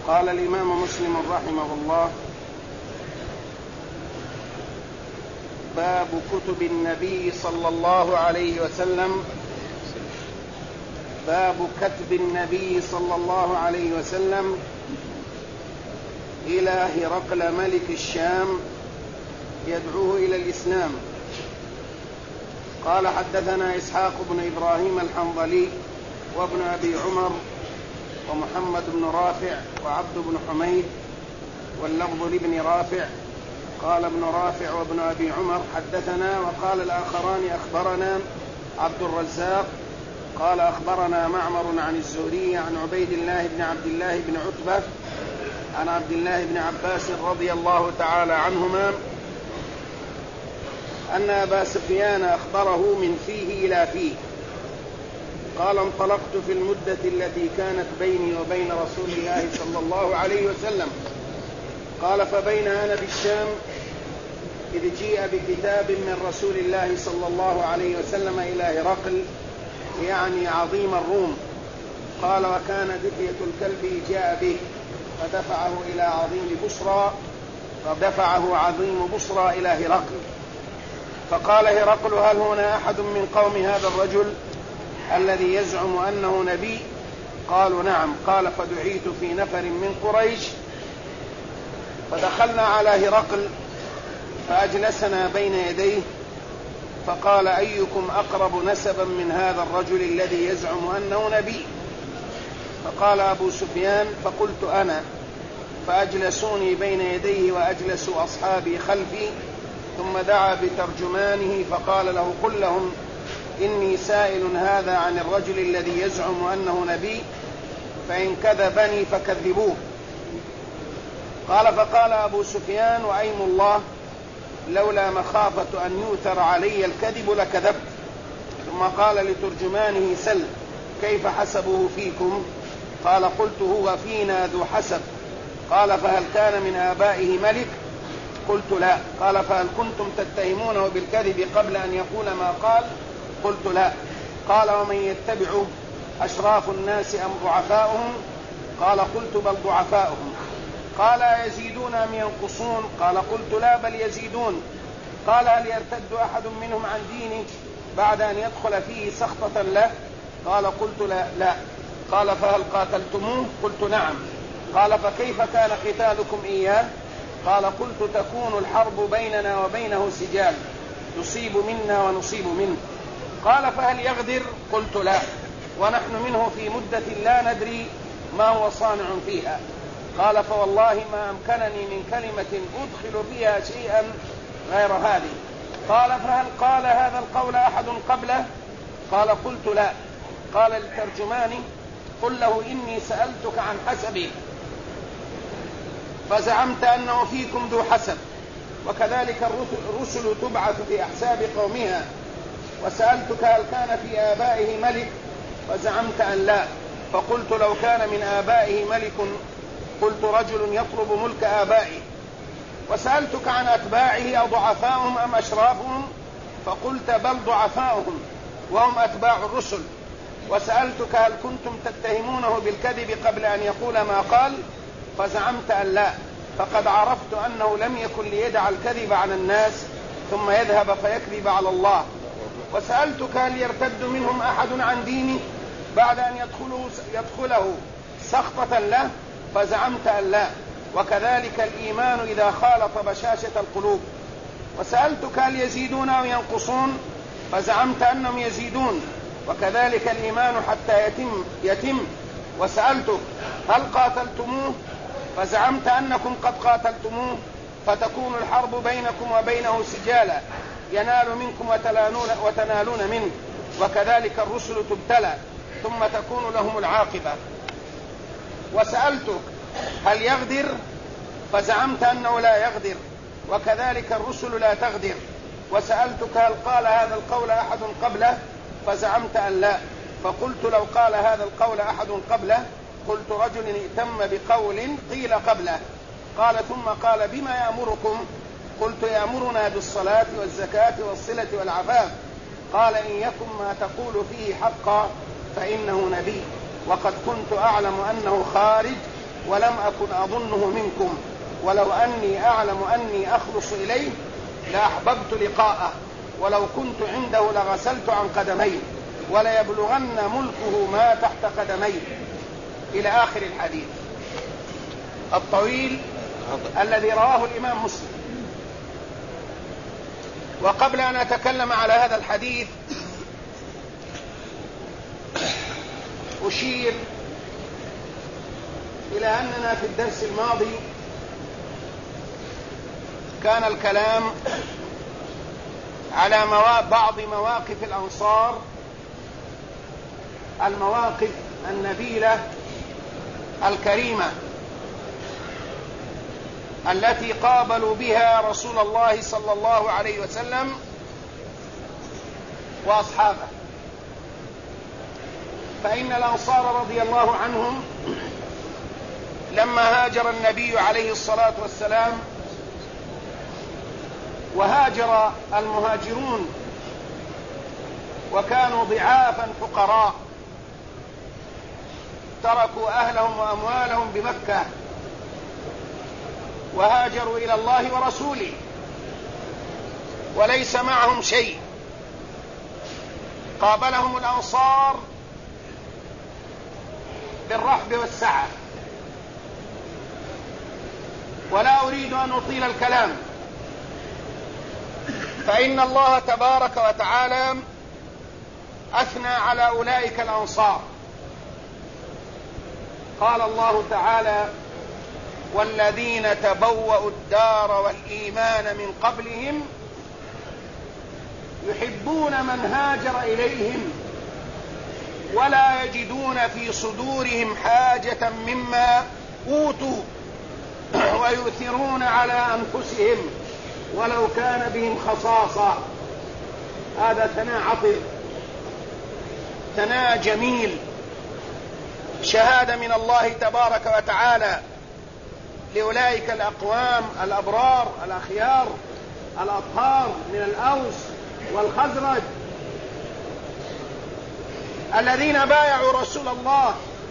قال الإمام مسلم رحمه الله: باب كتب النبي صلى الله عليه وسلم. باب كتب النبي صلى الله عليه وسلم إلى هرقل ملك الشام يدعوه إلى الإسلام. قال: حدثنا إسحاق بن إبراهيم الحنظلي وابن أبي عمر ومحمد بن رافع وعبد بن حميد، واللفظ لابن رافع. قال ابن رافع وابن أبي عمر: حدثنا. وقال الآخران: أخبرنا عبد الرزاق قال: أخبرنا معمر عن الزهري عن عبيد الله بن عبد الله بن عتبة عن عبد الله بن عباس رضي الله تعالى عنهما أن أبا سفيان أخبره من فيه إلى فيه. قال: انطلقت في المدة التي كانت بيني وبين رسول الله صلى الله عليه وسلم. قال: فبين أنا بالشام إذ جيء بكتاب من رسول الله صلى الله عليه وسلم إلى هرقل، يعني عظيم الروم. قال: وكان دحية الكلب جاء به فدفعه عظيم بصرى إلى هرقل. فقال هرقل: هل هنا أحد من قوم هذا الرجل الذي يزعم أنه نبي؟ قالوا: نعم. قال: فدعيت في نفر من قريش فدخلنا على هرقل فأجلسنا بين يديه فقال: أيكم أقرب نسبا من هذا الرجل الذي يزعم أنه نبي؟ فقال أبو سفيان: فقلت أنا. فأجلسوني بين يديه وأجلسوا أصحابي خلفي، ثم دعا بترجمانه فقال له: قل لهم إني سائل هذا عن الرجل الذي يزعم أنه نبي، فإن كذبني فكذبوه. قال: فقال أبو سفيان: وأيم الله لولا مخافة أن يؤثر علي الكذب لكذبت. ثم قال لترجمانه: سل كيف حسبه فيكم؟ قال: قلت: هو فينا ذو حسب. قال: فهل كان من آبائه ملك؟ قلت: لا. قال: فهل كنتم تتهمونه بالكذب قبل أن يقول ما قال؟ قلت: لا. قال: ومن يتبعه أشراف الناس أم ضعفاؤهم؟ قال: قلت: بل ضعفاؤهم. قال: يزيدون أم ينقصون؟ قال: قلت: لا بل يزيدون. قال: هل يرتد أحد منهم عن دينه بعد أن يدخل فيه سخطة له؟ قال: قلت: لا. قال: فهل قاتلتموه؟ قلت: نعم. قال: فكيف كان قتالكم إياه؟ قال: قلت: تكون الحرب بيننا وبينه سجال، يصيب منا ونصيب منه. قال: فهل يغدر؟ قلت: لا، ونحن منه في مدة لا ندري ما هو صانع فيها. قال: فوالله ما أمكنني من كلمة أدخل فيها شيئا غير هذه. قال: فهل قال هذا القول أحد قبله؟ قال: قلت: لا. قال للترجمان: قل له إني سألتك عن حسبي فزعمت أنه فيكم ذو حسب، وكذلك الرسل تبعث في أحساب قومها. وسألتك هل كان في آبائه ملك فزعمت أن لا، فقلت: لو كان من آبائه ملك قلت: رجل يطلب ملك آبائه. وسألتك عن أتباعه أضعفاؤهم أم أشرافهم؟ فقلت: بل ضعفاؤهم وهم أتباع الرسل. وسألتك هل كنتم تتهمونه بالكذب قبل أن يقول ما قال؟ فزعمت أن لا، فقد عرفت أنه لم يكن ليدع الكذب عن الناس ثم يذهب فيكذب على الله. وسألتك هل يرتد منهم أحد عن دينه بعد أن يدخله سخطة له؟ فزعمت أن لا، وكذلك الإيمان إذا خالط بشاشة القلوب. وسألتك هل يزيدون أو ينقصون؟ فزعمت أنهم يزيدون، وكذلك الإيمان حتى يتم. وسألتك هل قاتلتموه؟ فزعمت أنكم قد قاتلتموه، فتكون الحرب بينكم وبينه سجالا، ينال منكم وتنالون منه، وكذلك الرسل تبتلى ثم تكون لهم العاقبة. وسألتك هل يغدر؟ فزعمت أنه لا يغدر، وكذلك الرسل لا تغدر. وسألتك هل قال هذا القول أحد قبله؟ فزعمت أن لا، فقلت: لو قال هذا القول أحد قبله قلت: رجل ائتم بقول قيل قبله. قال: ثم قال: بما يأمركم؟ قلت: يأمرنا بالصلاة والزكاة والصلة والعفاف. قال: إن يكن ما تقول فيه حقا فإنه نبي، وقد كنت أعلم أنه خارج ولم أكن أظنه منكم، ولو أني أعلم أني أخلص إليه لأحببت لقاءه، ولو كنت عنده لغسلت عن قدميه، وليبلغن ملكه ما تحت قدميه، إلى آخر الحديث الطويل الذي رواه الإمام مسلم. وقبل أن أتكلم على هذا الحديث أشير إلى أننا في الدرس الماضي كان الكلام على بعض مواقف الأنصار، المواقف النبيلة الكريمة التي قابلوا بها رسول الله صلى الله عليه وسلم وأصحابه. فإن الأنصار رضي الله عنهم لما هاجر النبي عليه الصلاة والسلام وهاجر المهاجرون وكانوا ضعافا فقراء، تركوا أهلهم وأموالهم بمكة وهاجروا إلى الله ورسوله وليس معهم شيء. قابلهم الأنصار بالرحب والسعة. ولا أريد أن أطيل الكلام، فإن الله تبارك وتعالى أثنى على أولئك الأنصار. قال الله تعالى: والذين تبوأوا الدار والإيمان من قبلهم يحبون من هاجر إليهم ولا يجدون في صدورهم حاجة مما أوتوا ويؤثرون على أنفسهم ولو كان بهم خصاصة. هذا ثناء عطر، ثناء جميل، شهادة من الله تبارك وتعالى لأولئك الأقوام الأبرار الأخيار الأطهار من الأوس والخزرج الذين بايعوا رسول الله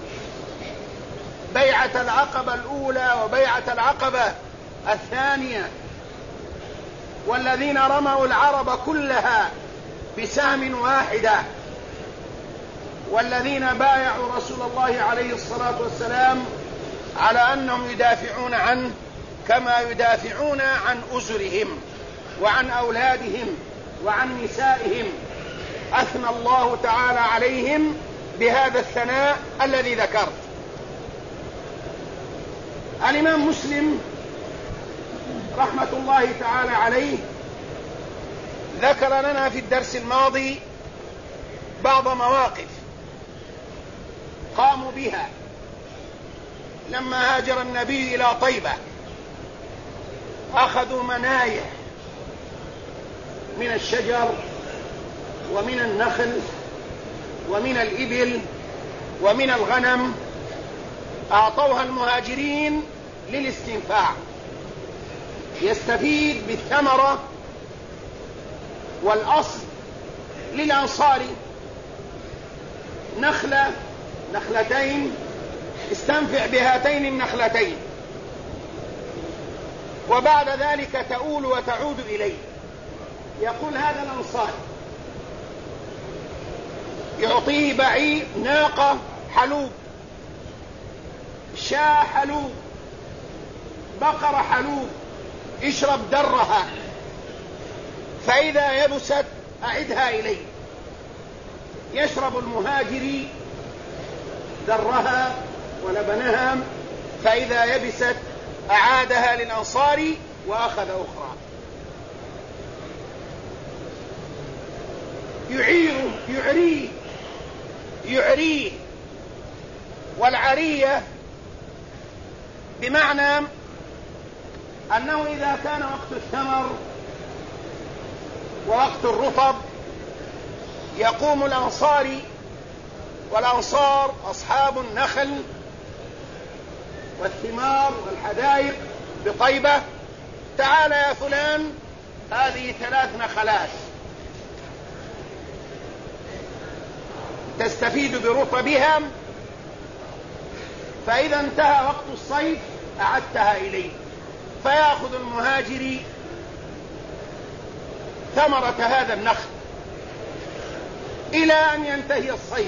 بيعة العقبة الأولى وبيعة العقبة الثانية، والذين رموا العرب كلها بسهم واحدة، والذين بايعوا رسول الله عليه الصلاة والسلام على أنهم يدافعون عنه كما يدافعون عن أسرهم وعن أولادهم وعن نسائهم. أثنى الله تعالى عليهم بهذا الثناء الذي ذكرت. الإمام مسلم رحمة الله تعالى عليه ذكر لنا في الدرس الماضي بعض مواقف قاموا بها لما هاجر النبي إلى طيبة. أخذوا منايح من الشجر ومن النخل ومن الإبل ومن الغنم، أعطوها المهاجرين للاستنفاع، يستفيد بالثمرة والأصل للأنصار. نخلتين استنفع بهاتين النخلتين، وبعد ذلك تؤول وتعود إليه. يقول هذا الأنصار يعطيه بعير، ناقة حلوب، شاة حلوب، بقرة حلوب، اشرب درها، فإذا يبست أعدها إليه. يشرب المهاجري درها ولبنها، فإذا يبست أعادها للأنصار وأخذ أخرى. يعريه. والعرية بمعنى أنه إذا كان وقت الثمر ووقت الرطب يقوم الأنصاري، والأنصار أصحاب النخل والثمار والحدائق بطيبة: تعال يا فلان، هذه 3 نخلات تستفيد برطبها فإذا انتهى وقت الصيف أعدتها إليه، فيأخذ المهاجر ثمرة هذا النخل إلى أن ينتهي الصيف،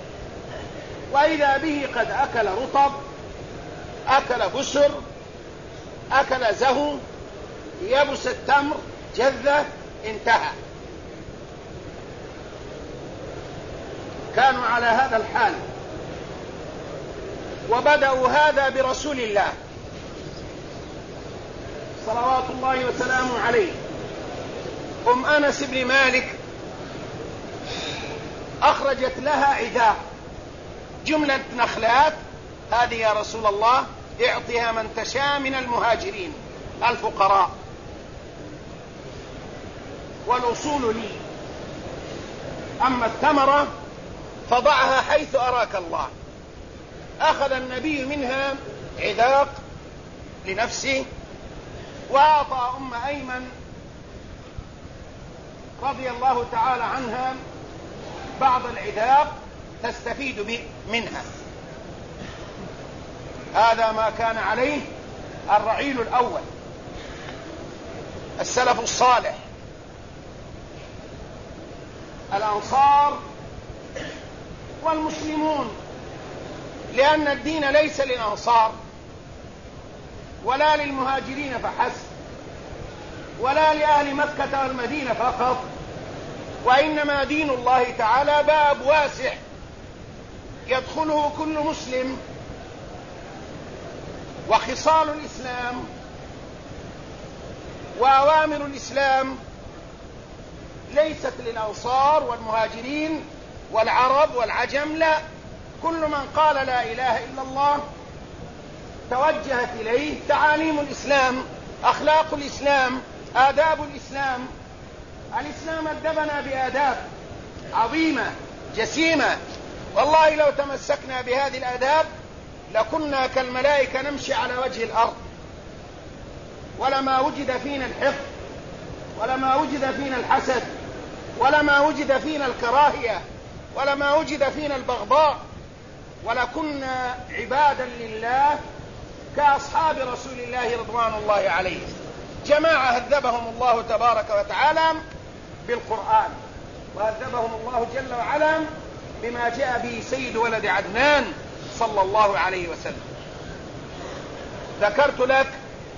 وإذا به قد أكل رطب، أكل بسر، أكل زهو، يبس التمر، جذة، انتهى. كانوا على هذا الحال، وبدأوا هذا برسول الله صلوات الله وسلامه عليه. أنس بن مالك أخرجت لها عداء، جملة نخلات، هذه يا رسول الله اعطها من تشاء من المهاجرين الفقراء، والأصول لي، أما الثمرة فضعها حيث أراك الله. أخذ النبي منها عذاق لنفسه، وأعطى أم أيمن رضي الله تعالى عنها بعض العذاق تستفيد منها. هذا ما كان عليه الرعيل الأول، السلف الصالح، الأنصار والمسلمون، لأن الدين ليس للأنصار ولا للمهاجرين فحسب، ولا لأهل مكة والمدينة فقط، وإنما دين الله تعالى باب واسع يدخله كل مسلم. وخصال الإسلام وأوامر الإسلام ليست للأنصار والمهاجرين والعرب والعجم، لا، كل من قال لا إله إلا الله توجهت إليه تعاليم الإسلام، أخلاق الإسلام، آداب الإسلام. الإسلام أدبنا بآداب عظيمة جسيمة، والله لو تمسكنا بهذه الآداب لكنا كالملائكة نمشي على وجه الأرض، ولما وجد فينا الحقد، ولما وجد فينا الحسد، ولما وجد فينا الكراهية، ولما وجد فينا البغضاء، ولكنا عبادا لله كأصحاب رسول الله رضوان الله عليه. جماعة هذبهم الله تبارك وتعالى بالقرآن، وهذبهم الله جل وعلا بما جاء به سيد ولد عدنان صلى الله عليه وسلم. ذكرت لك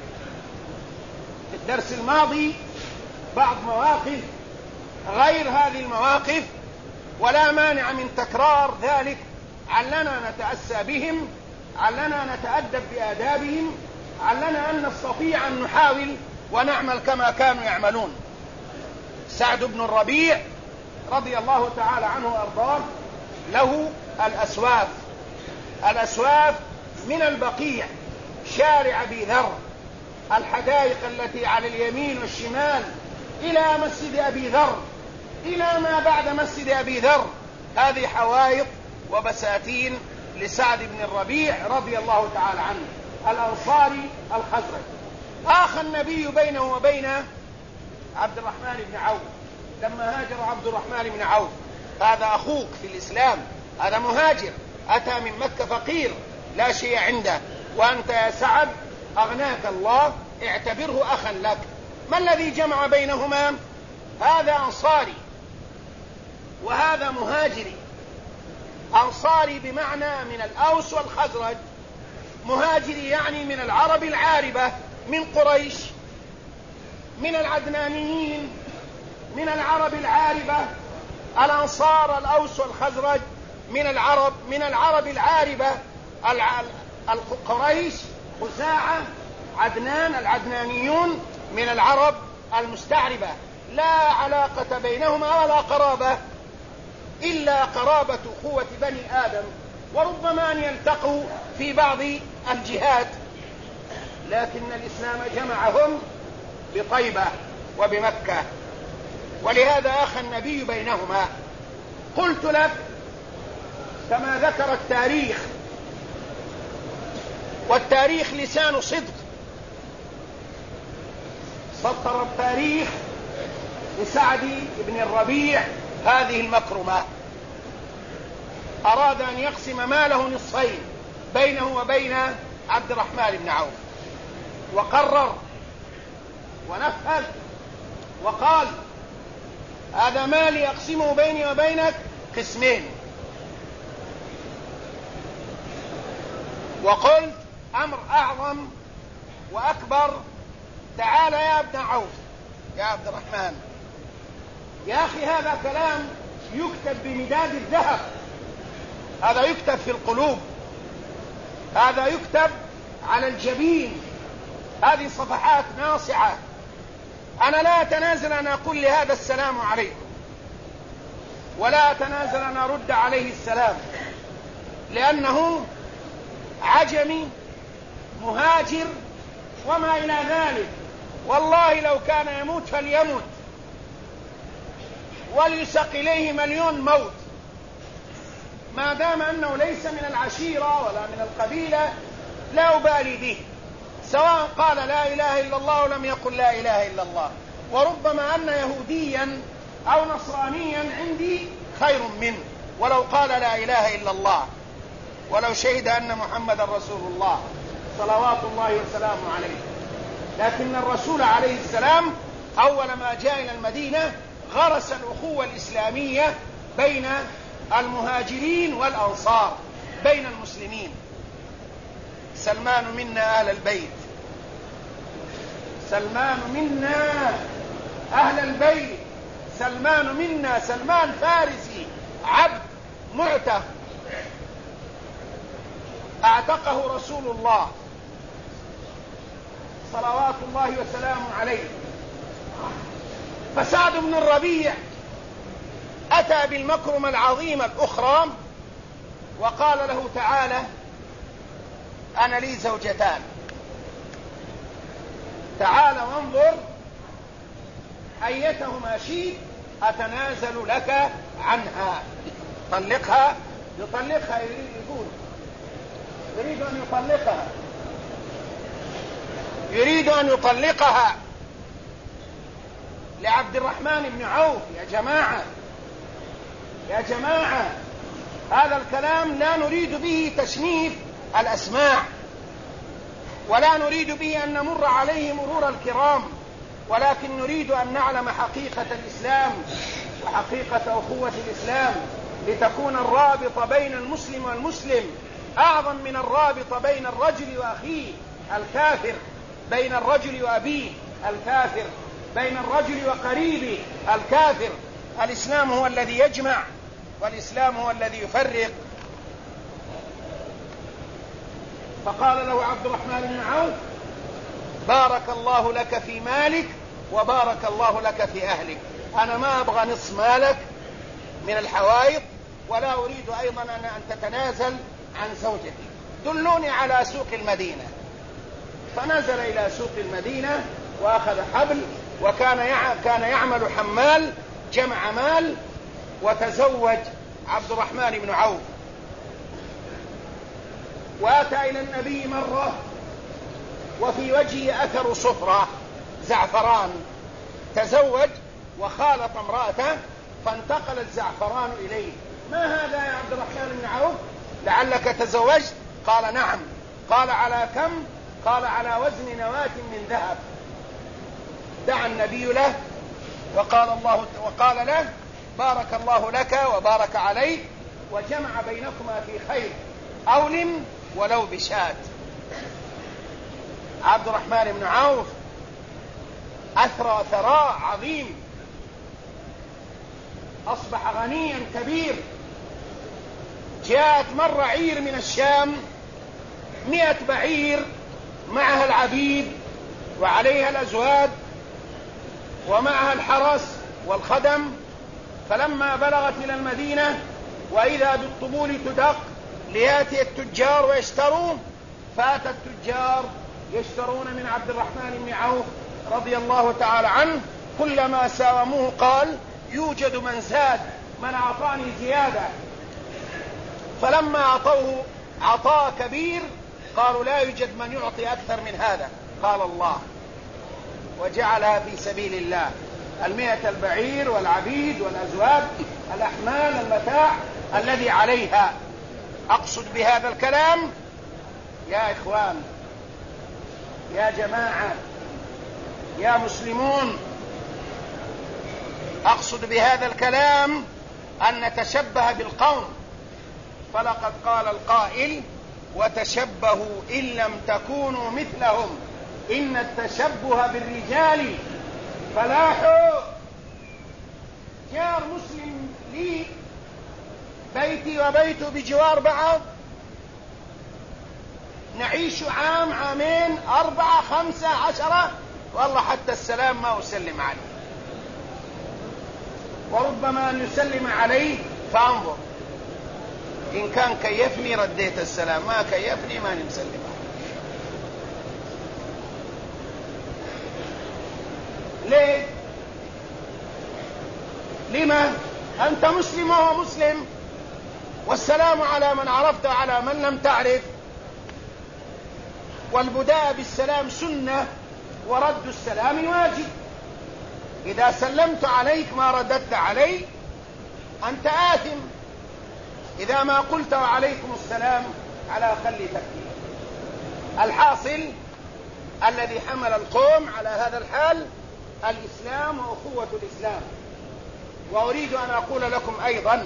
في الدرس الماضي بعض مواقف غير هذه المواقف، ولا مانع من تكرار ذلك، علنا نتأسى بهم، علنا نتأدب بآدابهم، علنا أن نستطيع أن نحاول ونعمل كما كانوا يعملون. سعد بن الربيع رضي الله تعالى عنه وأرضاه له الأسواف، الأسواف من البقيع، شارع أبي ذر، الحدائق التي على اليمين والشمال إلى مسجد أبي ذر، إلى ما بعد مسجد أبي ذر، هذه حوائط وبساتين لسعد بن الربيع رضي الله تعالى عنه، الأنصاري الخزرج. آخى النبي بينه وبين عبد الرحمن بن عوف لما هاجر عبد الرحمن بن عوف، هذا أخوك في الإسلام، هذا مهاجر أتى من مكة فقير لا شيء عنده، وأنت يا سعد أغناك الله، اعتبره أخا لك. ما الذي جمع بينهما؟ هذا أنصاري وهذا مهاجري. أنصاري بمعنى من الأوس والخزرج، مهاجري يعني من العرب العاربة، من قريش، من العدنانيين، من العرب العاربة. الأنصار الأوس والخزرج من العرب العاربة، قريش، خزاعة، عدنان، العدنانيون من العرب المستعربة، لا علاقة بينهما ولا قرابة إلا قرابة أخوة بني آدم، وربما أن يلتقوا في بعض الجهات، لكن الإسلام جمعهم بطيبة وبمكة، ولهذا أخى النبي بينهما. قلت لك كما ذكر التاريخ، والتاريخ لسان صدق، سطر التاريخ لسعد بن الربيع هذه المكرمة، أراد أن يقسم ماله نصفين، بينه وبين عبد الرحمن بن عوف، وقرر ونفذ وقال: هذا مالي أقسمه بيني وبينك قسمين. وقلت: أمر أعظم وأكبر، تعال يا ابن عوف يا عبد الرحمن. يا أخي هذا كلام يكتب بمداد الذهب، هذا يكتب في القلوب، هذا يكتب على الجبين، هذه صفحات ناصعة. أنا لا أتنازل أن أقول لهذا السلام عليكم، ولا أتنازل أن أرد عليه السلام، لأنه عجمي مهاجر وما إلى ذلك. والله لو كان يموت فليمت وليسق إليه مليون موت، ما دام أنه ليس من العشيرة ولا من القبيلة لا أبالي به، سواء قال لا إله إلا الله ولم يقل لا إله إلا الله. وربما أن يهوديا أو نصرانيا عندي خير منه ولو قال لا إله إلا الله، ولو شهد أن محمد رسول الله صلوات الله وسلامه عليه. لكن الرسول عليه السلام أول ما جاء إلى المدينة غرس الأخوة الإسلامية بين المهاجرين والأنصار، بين المسلمين. سلمان منا أهل البيت، سلمان منا أهل البيت، سلمان منا، سلمان فارسي عبد معتق أعتقه رسول الله صلوات الله وسلامه عليه. فسعد بن الربيع أتى بالمكرمة العظيمة الأخرى وقال له: تعالى أنا لي زوجتان، تعال وانظر أيتهما شئت أتنازل لك عنها. طلقها، يطلقها، يريد أن يطلقها، يريد أن يطلقها لعبد الرحمن بن عوف. يا جماعة يا جماعة، هذا الكلام لا نريد به تشنيف الأسماع، ولا نريد به أن نمر عليه مرور الكرام، ولكن نريد أن نعلم حقيقة الإسلام وحقيقة أخوة الإسلام، لتكون الرابطة بين المسلم والمسلم أعظم من الرابطة بين الرجل وأخيه الكافر، بين الرجل وأبيه الكافر، بين الرجل وقريبه الكافر. الإسلام هو الذي يجمع، والإسلام هو الذي يفرق. فقال له عبد الرحمن بن عوف: بارك الله لك في مالك وبارك الله لك في أهلك، أنا ما أبغى نصف مالك من الحوائط، ولا أريد أيضا أن تتنازل عن زوجتي، دلوني على سوق المدينة. فنزل إلى سوق المدينة وأخذ حبل، كان يعمل حمال، جمع مال وتزوج عبد الرحمن بن عوف. وأتى إلى النبي مرة وفي وجهه أثر صفرة زعفران، تزوج وخالط امرأته فانتقل الزعفران إليه. ما هذا يا عبد الرحمن بن عوف؟ لعلك تزوجت؟ قال: نعم. قال: على كم؟ قال: على وزن نواة من ذهب. دعا النبي له وقال له: بارك الله لك وبارك عليك، وجمع بينكما في خير، أولم ولو بشاة. عبد الرحمن بن عوف أثرى ثراء عظيم، أصبح غنيا كبير. جاءت مرة عير من الشام 100 بعير، معها العبيد وعليها الأزواد ومعها الحرس والخدم. فلما بلغت إلى المدينة وإذا بالطبول تدق ليأتي التجار ويشتروا، فأتى التجار يشترون من عبد الرحمن بن عوف رضي الله تعالى عنه. كلما ساوموه قال: يوجد من زاد، من أعطاني زيادة. فلما أعطوه عطاء كبير قالوا: لا يوجد من يعطي أكثر من هذا. قال: الله، وجعلها في سبيل الله، 100 البعير والعبيد والأزواج، الأحمال، المتاع الذي عليها. أقصد بهذا الكلام يا إخوان، يا جماعة، يا مسلمون، أقصد بهذا الكلام أن نتشبه بالقوم، فلقد قال القائل: وتشبهوا إن لم تكونوا مثلهم إن التشبه بالرجال فلاح. جار مسلم لي، بيتي وبيته بجوار بعض، نعيش عام، عامين، 4، 5، 10، والله حتى السلام ما أسلم عليه، وربما أن يسلم عليه فأنظر، إن كان كيفني رديت السلام، ما كيفني ما نسلم عليه. ليه؟ لما؟ أنت مسلم وهو مسلم، والسلام على من عرفت وعلى من لم تعرف، والبداء بالسلام سنة، ورد السلام واجب. إذا سلمت عليك ما رددت علي أنت آثم، إذا ما قلت وعليكم السلام على خل تكتير. الحاصل الذي حمل القوم على هذا الحال الإسلام وأخوة الإسلام. وأريد أن أقول لكم أيضا: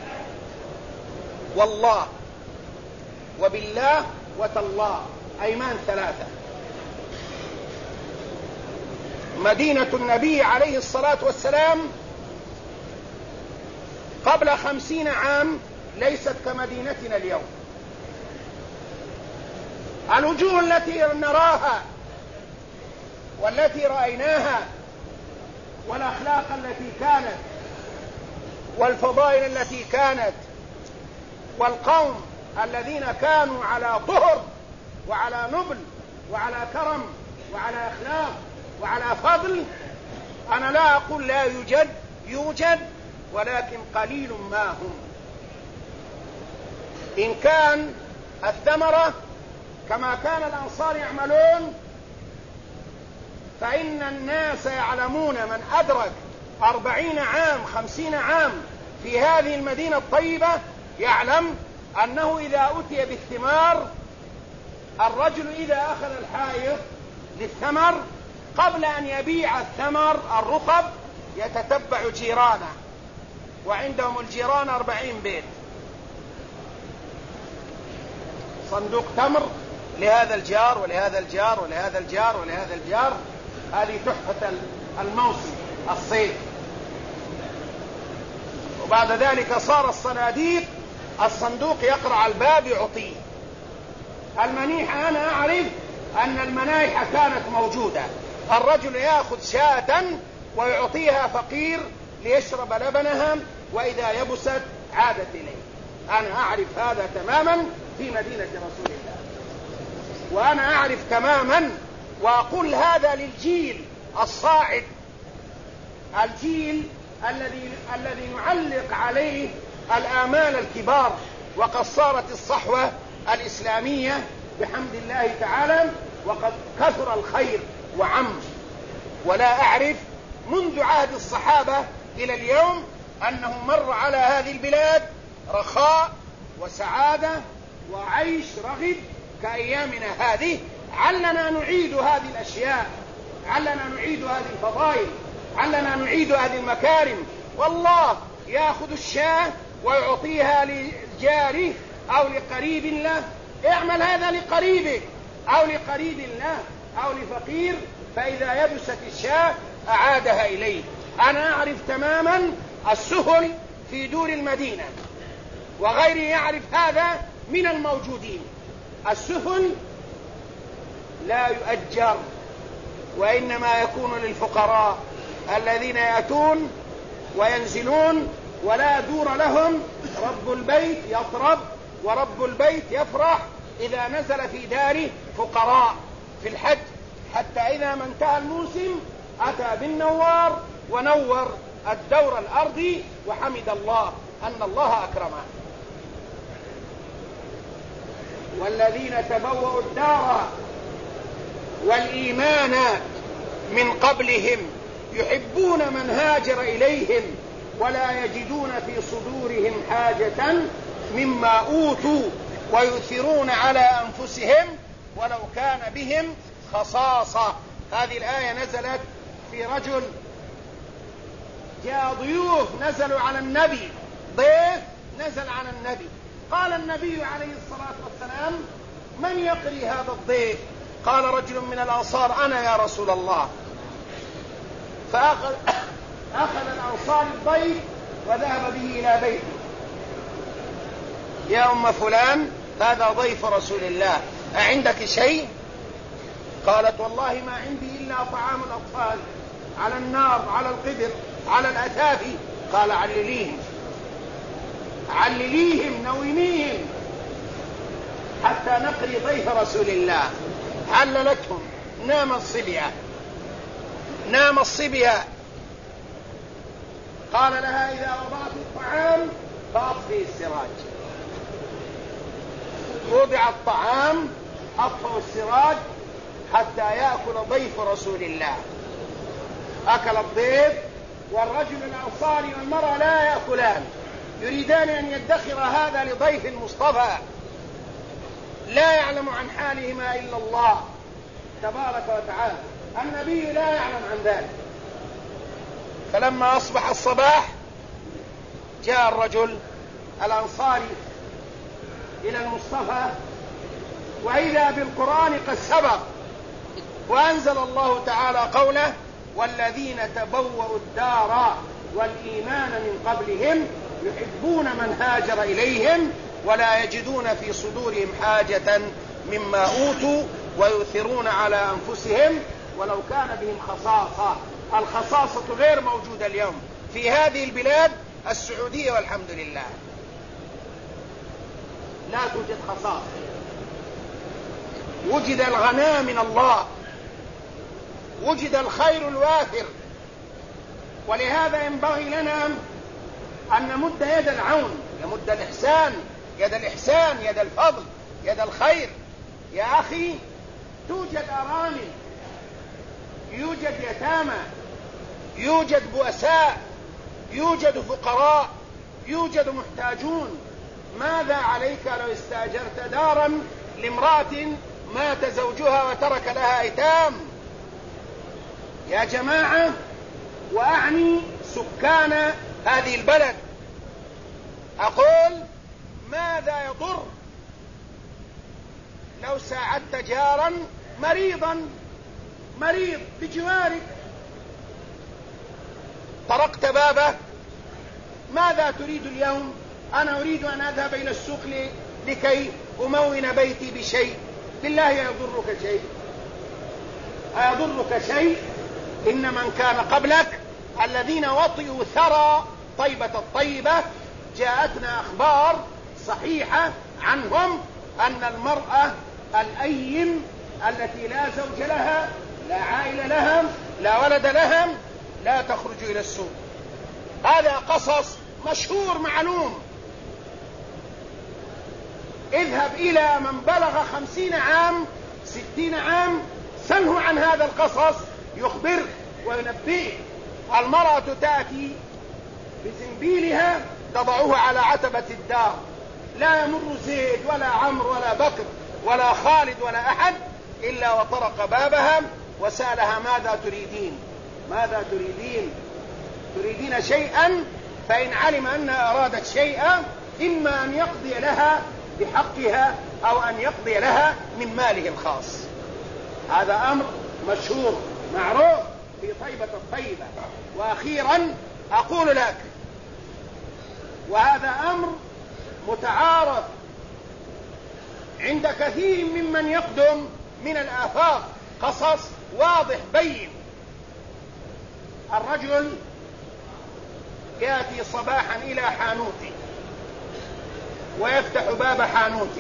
والله وبالله وتالله، أيمان 3. مدينة النبي عليه الصلاة والسلام قبل 50 عام ليست كمدينتنا اليوم. الوجوه التي نراها والتي رأيناها، والأخلاق التي كانت، والفضائل التي كانت، والقوم الذين كانوا على طهر وعلى نبل وعلى كرم وعلى أخلاق وعلى فضل، أنا لا أقول لا يوجد، يوجد، ولكن قليل ما هم. إن كان الثمرة كما كان الأنصار يعملون، فإن الناس يعلمون، من أدرك 40 عام 50 عام في هذه المدينة الطيبة يعلم أنه إذا أتي بالثمار، الرجل إذا أخذ الحائط للثمر قبل أن يبيع الثمر الرطب يتتبع جيرانه، وعندهم الجيران 40 بيت، صندوق تمر لهذا الجار ولهذا الجار ولهذا الجار ولهذا الجار. هذه تحفة الموسم الصيف. وبعد ذلك صار الصناديق، الصندوق يقرع الباب يعطيه. المنيحة أنا أعرف أن المنايح كانت موجودة، الرجل يأخذ شاة ويعطيها فقير ليشرب لبنها، وإذا يبست عادت إليه. أنا أعرف هذا تماما في مدينة رسول الله، وأنا أعرف تماما، وأقول هذا للجيل الصاعد، الجيل الذي نعلق عليه الآمال الكبار. وقد صارت الصحوة الإسلامية بحمد الله تعالى، وقد كثر الخير وعم، ولا أعرف منذ عهد الصحابة إلى اليوم أنه مر على هذه البلاد رخاء وسعادة وعيش رغد كأيامنا هذه. علنا نعيد هذه الأشياء، علنا نعيد هذه الفضائل، علنا نعيد هذه المكارم. والله يأخذ الشاة ويعطيها لجاره أو لقريب له، اعمل هذا لقريبك أو لقريب له أو لفقير، فإذا يبست الشاة أعادها إليه. أنا أعرف تماما السهل في دور المدينة، وغيري يعرف هذا من الموجودين. السهل لا يؤجر، وإنما يكون للفقراء الذين يأتون وينزلون ولا دور لهم. رب البيت يطرب ورب البيت يفرح إذا نزل في داره فقراء في الحج، حتى إذا ما انتهى الموسم أتى بالنوار ونور الدور الأرضي وحمد الله أن الله أكرمه. والذين تبوأوا الدار والإيمان من قبلهم يحبون من هاجر إليهم ولا يجدون في صدورهم حاجة مما أوتوا ويؤثرون على أنفسهم ولو كان بهم خصاصة. هذه الآية نزلت في رجل جاء ضيوف نزلوا على النبي، ضيف نزل على النبي، قال النبي عليه الصلاة والسلام: من يقري هذا الضيف؟ قال رجل من الأنصار: أنا يا رسول الله. فأخذ الأنصار الضيف وذهب به إلى بيته: يا أم فلان، هذا ضيف رسول الله، أعندك شيء؟ قالت: والله ما عندي إلا طعام الأطفال على النار، على القدر، على الأثاف. قال: علليهم نوميهم حتى نقري ضيف رسول الله. عللتهم. نام الصبية. قال لها: إذا وضعت الطعام فأطفئ السراج. وضع الطعام، أطفئ السراج حتى يأكل ضيف رسول الله. أكل الضيف، والرجل الأنصاري والمرأة لا يأكلان، يريدان أن يدخر هذا لضيف المصطفى، لا يعلم عن حالهما إلا الله تبارك وتعالى، النبي لا يعلم عن ذلك. فلما أصبح الصباح جاء الرجل الأنصاري إلى المصطفى، وإذا بالقرآن قد سبق، وأنزل الله تعالى قوله: والذين تبوأوا الدار والإيمان من قبلهم يحبون من هاجر إليهم ولا يجدون في صدورهم حاجة مما أوتوا ويؤثرون على أنفسهم ولو كان بهم خصاصة. الخصاصة غير موجودة اليوم في هذه البلاد السعودية والحمد لله، لا توجد خصاصة. وجد الغناء من الله، وجد الخير الوافر، ولهذا ينبغي لنا أن نمد يد العون، نمد الإحسان، يد الفضل، يد الخير. يا أخي، توجد أرامل، يوجد يتامى، يوجد بؤساء، يوجد فقراء، يوجد محتاجون. ماذا عليك لو استأجرت دارا لامرأة مات زوجها وترك لها أيتام؟ يا جماعة، وأعني سكان هذه البلد، أقول: ماذا يضر لو ساعدت جارا مريض بجوارك، طرقت بابه؟ ماذا تريد اليوم؟ أنا أريد أن أذهب إلى السوق لكي أمون بيتي بشيء. بالله يضرك شيء؟ إن من كان قبلك الذين وطئوا ثرى طيبة الطيبة جاءتنا أخبار صحيحة عنهم أن المرأة الأيم التي لا زوج لها، لا عائلة لهم، لا ولد لهم، لا تخرج إلى السوق. هذا قصص مشهور معلوم. اذهب إلى من بلغ 50 عام 60 عام، سله عن هذا القصص، يخبر وينبئ. المرأة تأتي بزنبيلها تضعه على عتبة الدار، لا يمر زيد ولا عمرو ولا بكر ولا خالد ولا أحد إلا وطرق بابها وسألها: ماذا تريدين شيئا؟ فإن علم أنها أرادت شيئا إما أن يقضي لها بحقها أو أن يقضي لها من ماله الخاص. هذا أمر مشهور معروف في طيبة الطيبة. وأخيرا أقول لك، وهذا أمر متعارف عند كثير ممن يقدم من الآفاق، قصص واضح بين. الرجل يأتي صباحا إلى حانوته ويفتح باب حانوته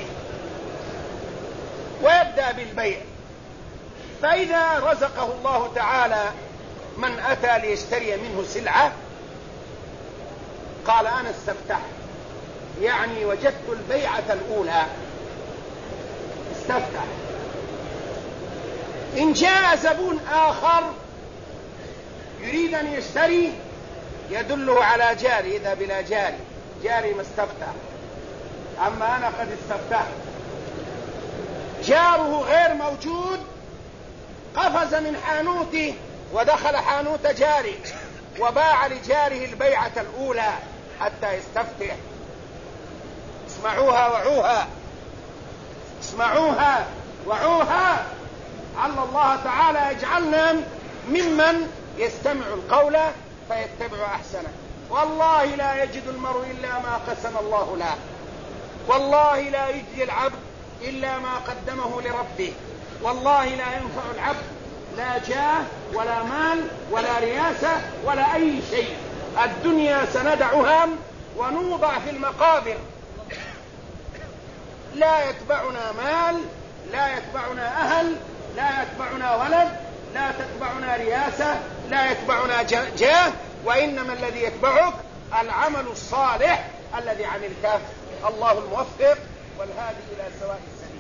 ويبدأ بالبيع، فإذا رزقه الله تعالى من أتى ليشتري منه سلعة قال: أنا استفتح، يعني وجدت البيعة الأولى، استفتح. إن جاء زبون آخر يريد أن يشتري يدله على جاري: إذا بلا جاري ما استفتح. أما أنا قد استفتحت. جاره غير موجود، قفز من حانوته ودخل حانوت جاره وباع لجاره البيعة الأولى حتى يستفتح. اسمعوها وعوها، اسمعوها وعوها، على الله تعالى يجعلنا ممن يستمع القول فيتبع أحسنه. والله لا يجد المرء إلا ما قسم الله له، والله لا يجزي العبد إلا ما قدمه لربه، والله لا ينفع العبد لا جاه ولا مال ولا رياسة ولا أي شيء. الدنيا سندعها ونوضع في المقابر، لا يتبعنا مال، لا يتبعنا أهل، لا يتبعنا ولد، لا تتبعنا رياسة، لا يتبعنا جاه، وإنما الذي يتبعك العمل الصالح الذي عملته. الله الموفق والهادي إلى سواء السبيل.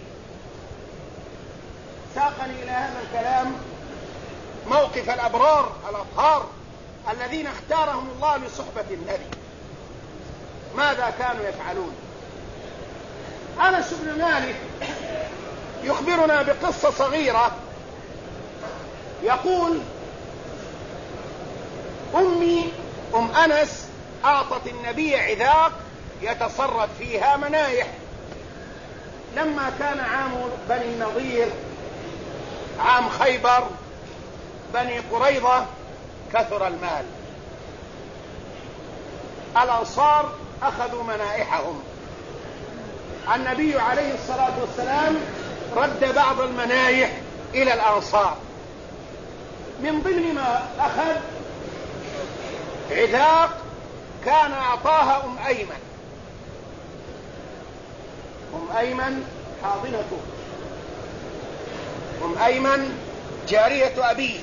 ساقني إلى هذا الكلام موقف الأبرار الأطهار الذين اختارهم الله لصحبة النبي. ماذا كانوا يفعلون؟ أنس بن مالك يخبرنا بقصة صغيرة، يقول: أمي أم أنس أعطت النبي عذاق يتصرف فيها منايح. لما كان عام بني النضير، عام خيبر، بني قريظة، كثر المال، الأنصار أخذوا منائحهم. النبي عليه الصلاة والسلام رد بعض المنايح إلى الأنصار. من ضمن ما أخذ عذاق كان أعطاها أم أيمن. أم أيمن حاضنته، أم أيمن جارية أبيه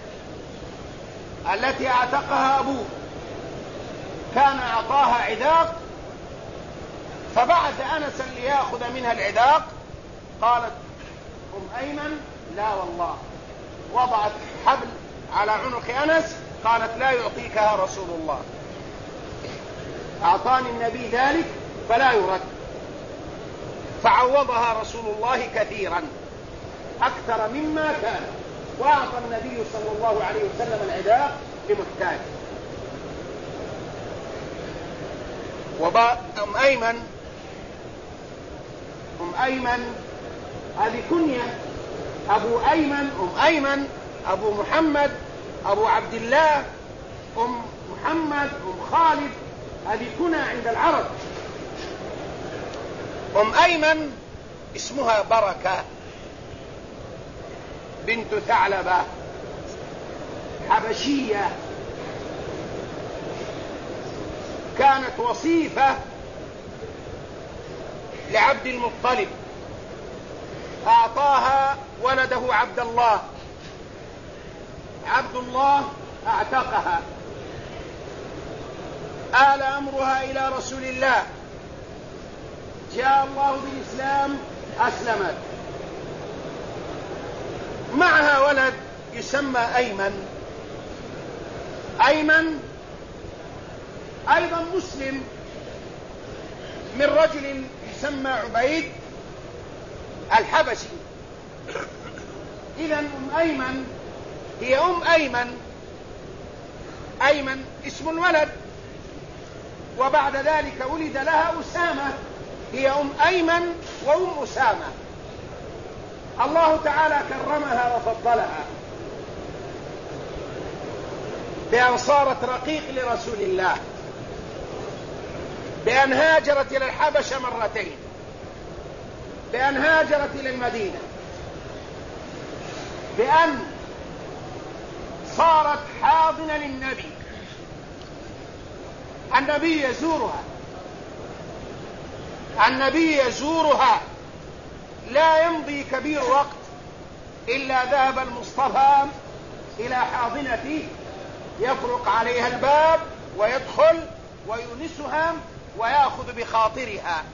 التي اعتقها أبوه، كان أعطاها عذاق، فبعث أنسا ليأخذ منها العذاق. قالت أم أيمن: لا والله. وضعت حبل على عنق أنس، قالت: لا يعطيكها رسول الله، أعطاني النبي ذلك فلا يرد. فعوضها رسول الله كثيرا أكثر مما كان، وأعطى النبي صلى الله عليه وسلم العذاق لمحتاج. أم أيمن هذه كنية. أبو أيمن، أم أيمن، أبو محمد، أبو عبد الله، أم محمد، أم خالد، هذه كنى عند العرب. أم أيمن اسمها بركة بنت ثعلبة، حبشية، كانت وصيفة لعبد المطلب، أعطاها ولده عبد الله، عبد الله أعتقها، آل أمرها إلى رسول الله، جاء الله بالإسلام، أسلمت، معها ولد يسمى أيمن. أيمن أيضا مسلم من رجل يسمى عبيد الحبشي. إذن أم أيمن هي أم أيمن، أيمن اسم الولد، وبعد ذلك ولد لها أسامة، هي أم أيمن وأم أسامة. الله تعالى كرمها وفضلها بأن صارت رقيق لرسول الله، بأن هاجرت إلى الحبشة مرتين، بأن هاجرت إلى المدينة، بأن صارت حاضنة للنبي. النبي يزورها، النبي يزورها، لا يمضي كبير وقت إلا ذهب المصطفى إلى حاضنته، يطرق عليها الباب ويدخل ويونسها ويأخذ بخاطرها.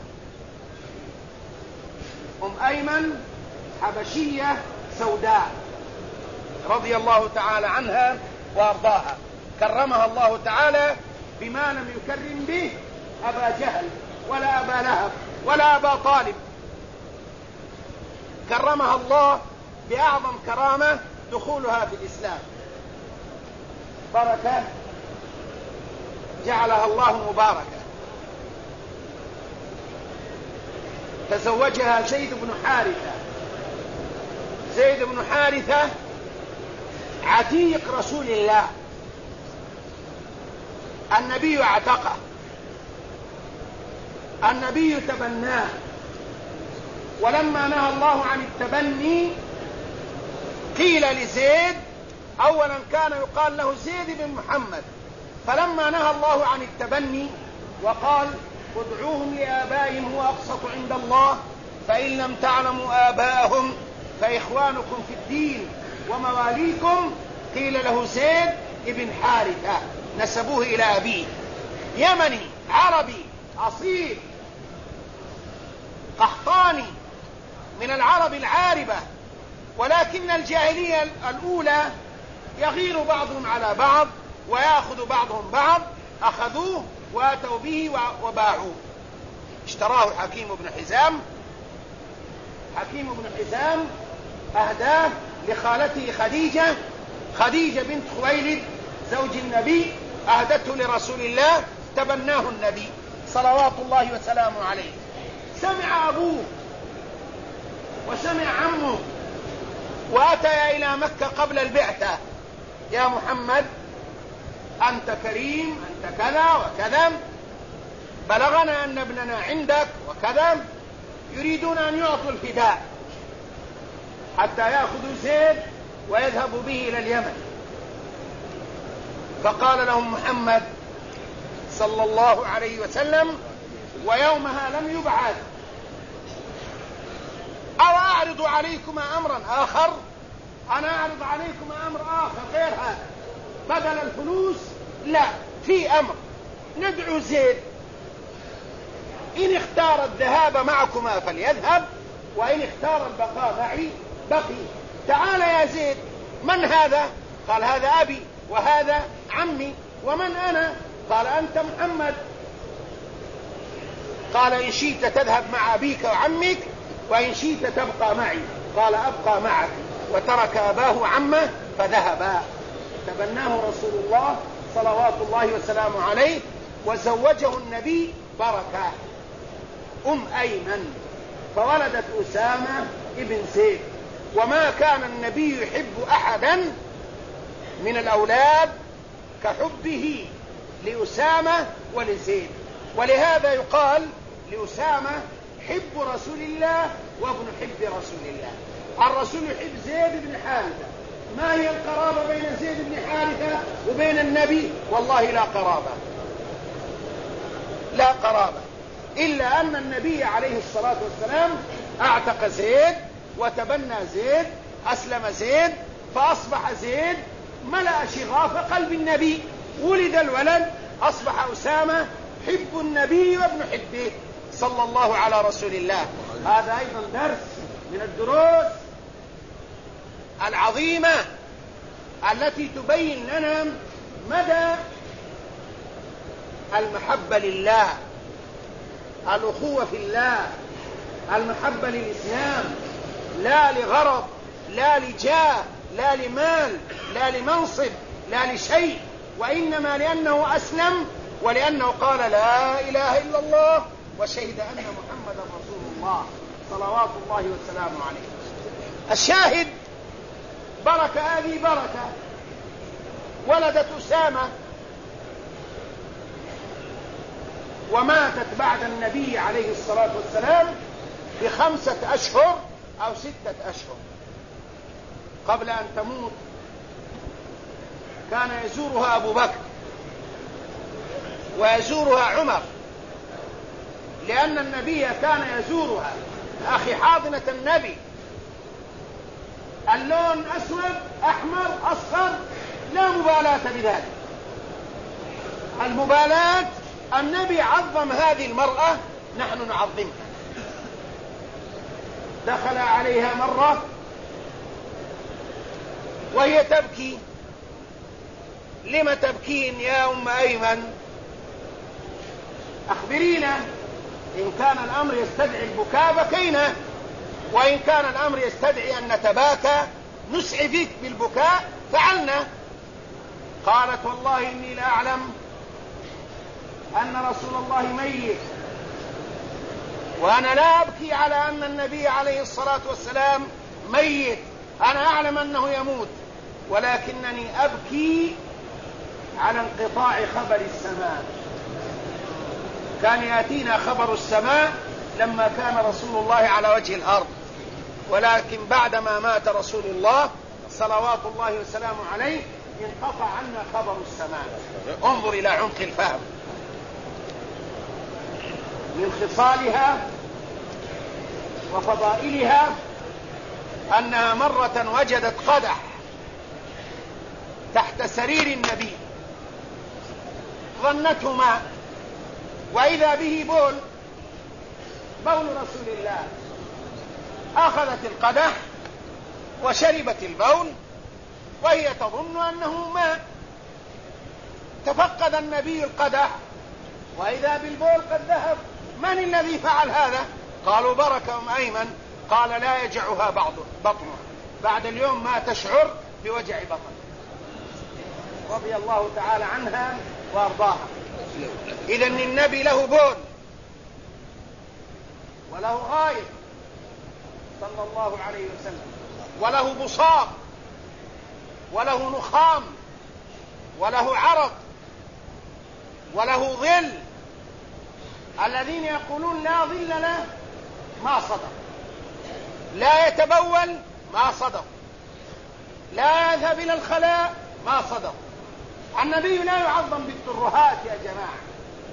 أم أيمن حبشية سوداء رضي الله تعالى عنها وأرضاها، كرمها الله تعالى بما لم يكرم به أبا جهل ولا أبا لهب ولا أبا طالب، كرمها الله بأعظم كرامة دخولها في الإسلام، بركة جعلها الله مباركة. تزوجها زيد بن حارثة. زيد بن حارثة عتيق رسول الله، النبي اعتقه، النبي تبناه، ولما نهى الله عن التبني قيل لزيد، أولا كان يقال له زيد بن محمد، فلما نهى الله عن التبني وقال ادعوهم لآبائهم هو أقسط عند الله فإن لم تعلموا آباءهم فإخوانكم في الدين ومواليكم، قيل له زيد بن حارثة، نسبوه إلى أبيه، يمني عربي أصيل قحطاني من العرب العاربة، ولكن الجاهلية الأولى يغير بعضهم على بعض ويأخذ بعضهم بعض، أخذوه وأتوا به وباعوه. اشتراه حكيم بن حزام، حكيم بن حزام أهداه لخالته خديجة بنت خويلد زوج النبي، أهدته لرسول الله، تبناه النبي صلوات الله وسلامه عليه. سمع أبوه وسمع عمه وأتيا إلى مكة قبل البعثة، يا محمد أنت كريم، أنت كذا وكذا، بلغنا أن ابننا عندك وكذا، يريدون أن يعطوا الفداء حتى يأخذوا زيد ويذهبوا به إلى اليمن. فقال لهم محمد صلى الله عليه وسلم ويومها لم يبعث: أو أعرض عليكما أمرا آخر، أنا أعرض عليكما أمر آخر غير هذا، بدل الفلوس لا، في أمر، ندعو زيد، إن اختار الذهاب معكما فليذهب، وإن اختار البقاء معي بقي. تعال يا زيد، من هذا؟ قال هذا أبي وهذا عمي. ومن أنا؟ قال أنت محمد. قال إن شئت تذهب مع أبيك وعمك، وإن شئت تبقى معي. قال أبقى معك، وترك أباه وعمه فذهبا. تبناه رسول الله صلوات الله وسلامه عليه، وزوجه النبي بركة أيمن، فولدت أسامة ابن زيد. وما كان النبي يحب أحدا من الأولاد كحبه لأسامة ولزيد، ولهذا يقال لأسامة حب رسول الله وابن حب رسول الله. الرسول يحب زيد بن حارثة. ما هي القرابة بين زيد بن حارثة وبين النبي؟ والله لا قرابة، لا قرابة، إلا أن النبي عليه الصلاة والسلام اعتق زيد وتبنى زيد، أسلم زيد، فأصبح زيد ملأ شغاف قلب النبي، ولد الولد أصبح أسامة حب النبي وابن حبه صلى الله على رسول الله. هذا أيضا درس من الدروس العظيمة التي تبين لنا مدى المحبة لله، الأخوة في الله، المحبة للإسلام، لا لغرض، لا لجاه، لا لمال، لا لمنصب، لا لشيء، وإنما لأنه أسلم، ولأنه قال لا إله إلا الله وشهد أن محمدا رسول الله صلوات الله والسلام عليه. الشاهد بركة، هذه بركة ولدت أسامة وماتت بعد النبي عليه الصلاة والسلام ب5 أشهر أو 6 أشهر. قبل أن تموت كان يزورها أبو بكر ويزورها عمر، لأن النبي كان يزورها. أخي حاضنة النبي اللون أسود أحمر أصفر لا مبالاة بذلك، المبالاة النبي عظم هذه المرأة، نحن نعظمها. دخل عليها مرة وهي تبكي. لم تبكين يا أم أيمن؟ أخبرينا إن كان الأمر يستدعي البكاء بكينا، وإن كان الأمر يستدعي أن نتباكى نسعي فيك بالبكاء فعلنا. قالت والله إني لا أعلم أن رسول الله ميت، وأنا لا أبكي على أن النبي عليه الصلاة والسلام ميت، أنا أعلم أنه يموت، ولكنني أبكي على انقطاع خبر السماء. كان يأتينا خبر السماء لما كان رسول الله على وجه الأرض، ولكن بعدما مات رسول الله صلوات الله وسلامه عليه انقطع عنا خبر السماء. انظر إلى عمق الفهم. من خصالها وفضائلها أنها مرة وجدت قدح تحت سرير النبي ظنته ماء، وإذا به بول رسول الله. أخذت القدح وشربت البول وهي تظن أنه ماء. تفقد النبي القدح وإذا بالبول قد ذهب. من الذي فعل هذا؟ قالوا بركة أم أيمن. قال لا يجعها بطنها، بعد اليوم ما تشعر بوجع بطن، رضي الله تعالى عنها وأرضاها. إذن النبي له بول وله غائط صلى الله عليه وسلم، وله بصاق وله نخام وله عرق وله ظل. الذين يقولون لا ظل له ما صدق، لا يتبول ما صدق، لا يذهب إلى الخلاء ما صدق. النبي لا يعظم بالترهات يا جماعة،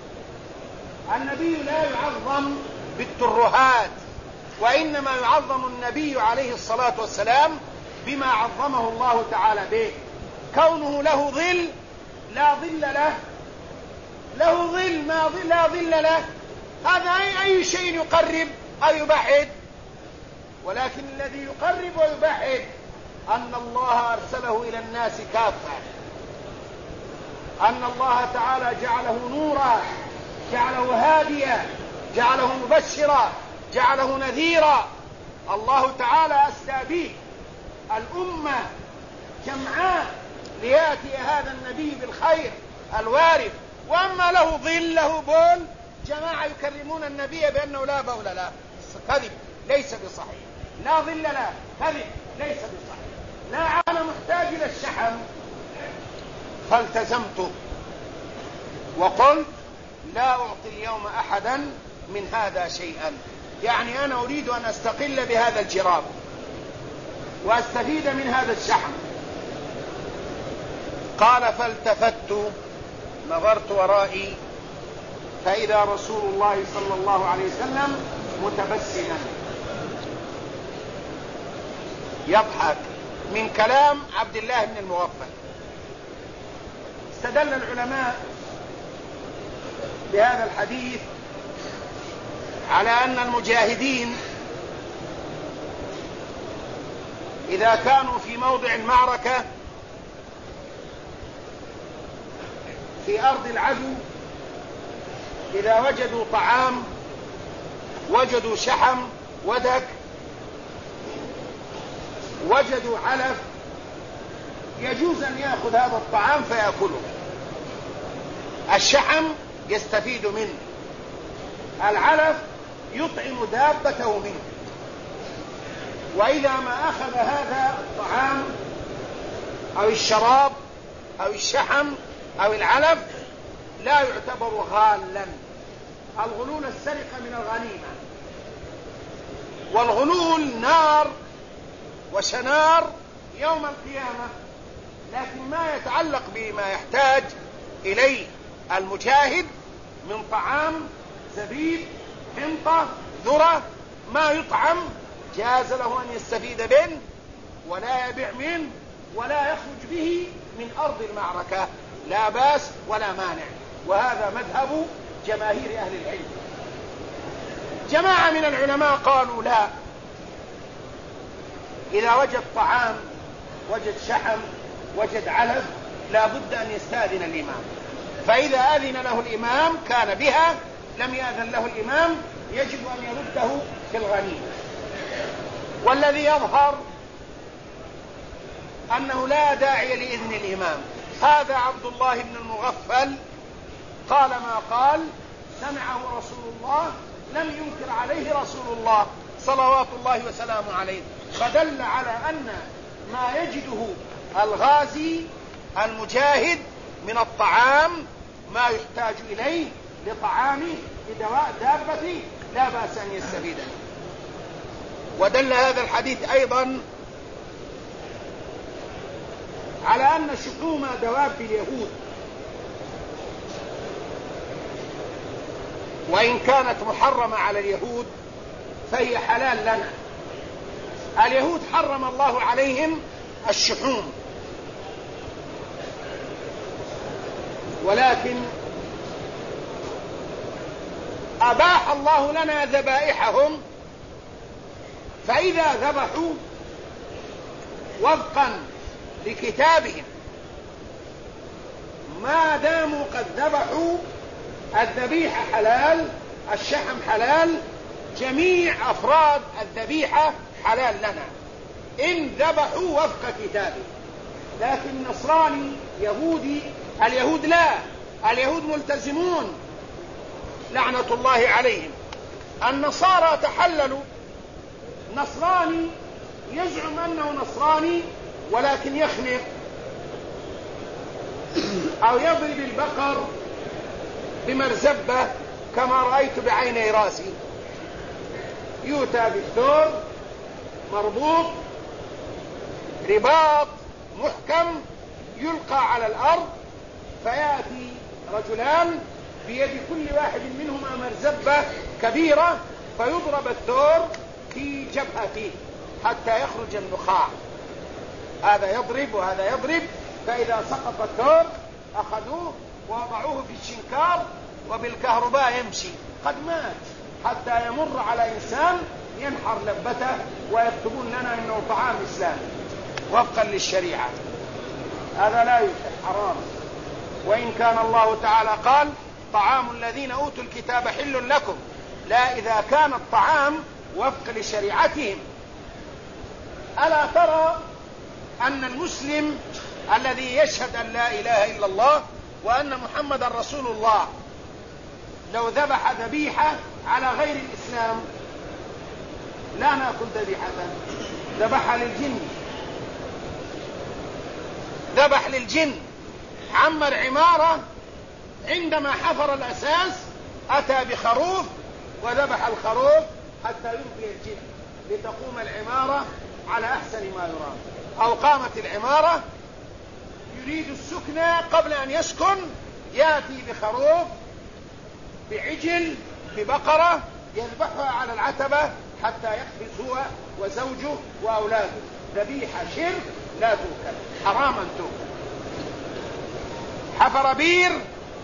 النبي لا يعظم بالترهات، وإنما يعظم النبي عليه الصلاة والسلام بما عظمه الله تعالى به. كونه له ظل لا ظل له، له ظل ما لا ظل له، هذا أي شيء يقرب أو يبعد. ولكن الذي يقرب ويبعد أن الله أرسله إلى الناس كافة، أن الله تعالى جعله نورا، جعله هاديا، جعله مبشرا، جعله نذيرا. الله تعالى أسدى به الأمة جمعاء ليأتي هذا النبي بالخير الوارد. وأما له ظل له بول، جماعة يكرمون النبي بأنه لا بول له، كذب ليس بصحيح. لا ظل له، كذب ليس بصحيح. لا أنا محتاج إلى الشحم، فالتزمته وقلت لا أعطي اليوم أحدا من هذا شيئا، يعني أنا أريد أن أستقل بهذا الجراب وأستفيد من هذا الشحم. قال فالتفت نظرت ورائي فإذا رسول الله صلى الله عليه وسلم متبسما يضحك من كلام عبد الله بن المغفل. استدل العلماء بهذا الحديث على أن المجاهدين إذا كانوا في موضع المعركة في أرض العدو، إذا وجدوا طعام، وجدوا شحم ودك، وجدوا علف، يجوز أن يأخذ هذا الطعام فيأكله. الشحم يستفيد منه، العلف يطعم دابته منه. وإذا ما أخذ هذا الطعام أو الشراب أو الشحم أو العلف لا يعتبر غالا. الغلول السرقة من الغنيمة، والغلول نار وشنار يوم القيامة. لكن ما يتعلق بما يحتاج إليه المجاهد من طعام، زبيب، حنطة، ذرة، ما يطعم جاز له أن يستفيد منه ولا يبيع منه ولا يخرج به من أرض المعركة، لا باس ولا مانع. وهذا مذهب جماهير أهل العلم. جماعة من العلماء قالوا لا، إذا وجد طعام، وجد شحم، وجد علف، لا بد أن يستأذن الإمام. فإذا أذن له الإمام كان بها، لم يأذن له الإمام يجب أن يرده في الغنيمة. والذي يظهر أنه لا داعي لإذن الإمام. هذا عبد الله بن المغفل قال ما قال، سمعه رسول الله، لم ينكر عليه رسول الله صلوات الله وسلامه عليه، فدل على أن ما يجده الغازي المجاهد من الطعام ما يحتاج إليه لطعامه لدواء دابته لا بأس أن يستفيد منه. ودل هذا الحديث أيضا على أن شحوم دواب اليهود وإن كانت محرمة على اليهود فهي حلال لنا. اليهود حرم الله عليهم الشحوم، ولكن أباح الله لنا ذبائحهم، فإذا ذبحوا وفقا لكتابهم ما داموا قد ذبحوا الذبيحة حلال، الشحم حلال، جميع أفراد الذبيحة حلال لنا إن ذبحوا وفق كتابه. لكن نصراني يهودي، اليهود لا، اليهود ملتزمون لعنة الله عليهم. النصارى تحللوا، نصراني يزعم أنه نصراني ولكن يخنق أو يضرب البقر بمرزبة كما رأيت بعيني راسي، يؤتى بالثور مربوط رباط محكم يلقى على الأرض، فيأتي رجلان بيد كل واحد منهما مرزبة كبيرة فيضرب الثور في جبهته حتى يخرج النخاع، هذا يضرب وهذا يضرب، فإذا سقط الثور أخذوه ووضعوه في الشنكار وبالكهرباء يمشي، قد مات، حتى يمر على إنسان ينحر لبته ويكتبون لنا إنه طعام إسلامي وفقا للشريعة. هذا لا يوجد، حرام. وإن كان الله تعالى قال طعام الذين أوتوا الكتاب حل لكم، لا إذا كان الطعام وفق لشريعتهم. ألا ترى أن المسلم الذي يشهد أن لا إله إلا الله وأن محمد رسول الله لو ذبح ذبيحة على غير الإسلام لا نأكل ذبيحة، ذبحها للجن، ذبح للجن. عمر عمارة عندما حفر الأساس أتى بخروف وذبح الخروف حتى يرضي الجن لتقوم العمارة على أحسن ما يرام. أو قامت العمارة يريد السكنة قبل أن يسكن، يأتي بخروف، بعجل، ببقرة، يذبحها على العتبة حتى يحبس هو وزوجه وأولاده. ذبيحة شرك لا توكل، حراما توكل. حفر بير،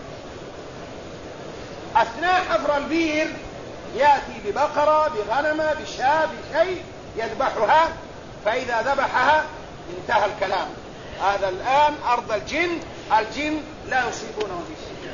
أثناء حفر البير يأتي ببقرة، بغنمة، بشاة، بشيء يذبحها، فإذا ذبحها انتهى الكلام. هذا الآن أرض الجن، الجن لا يصيبونه بشيء.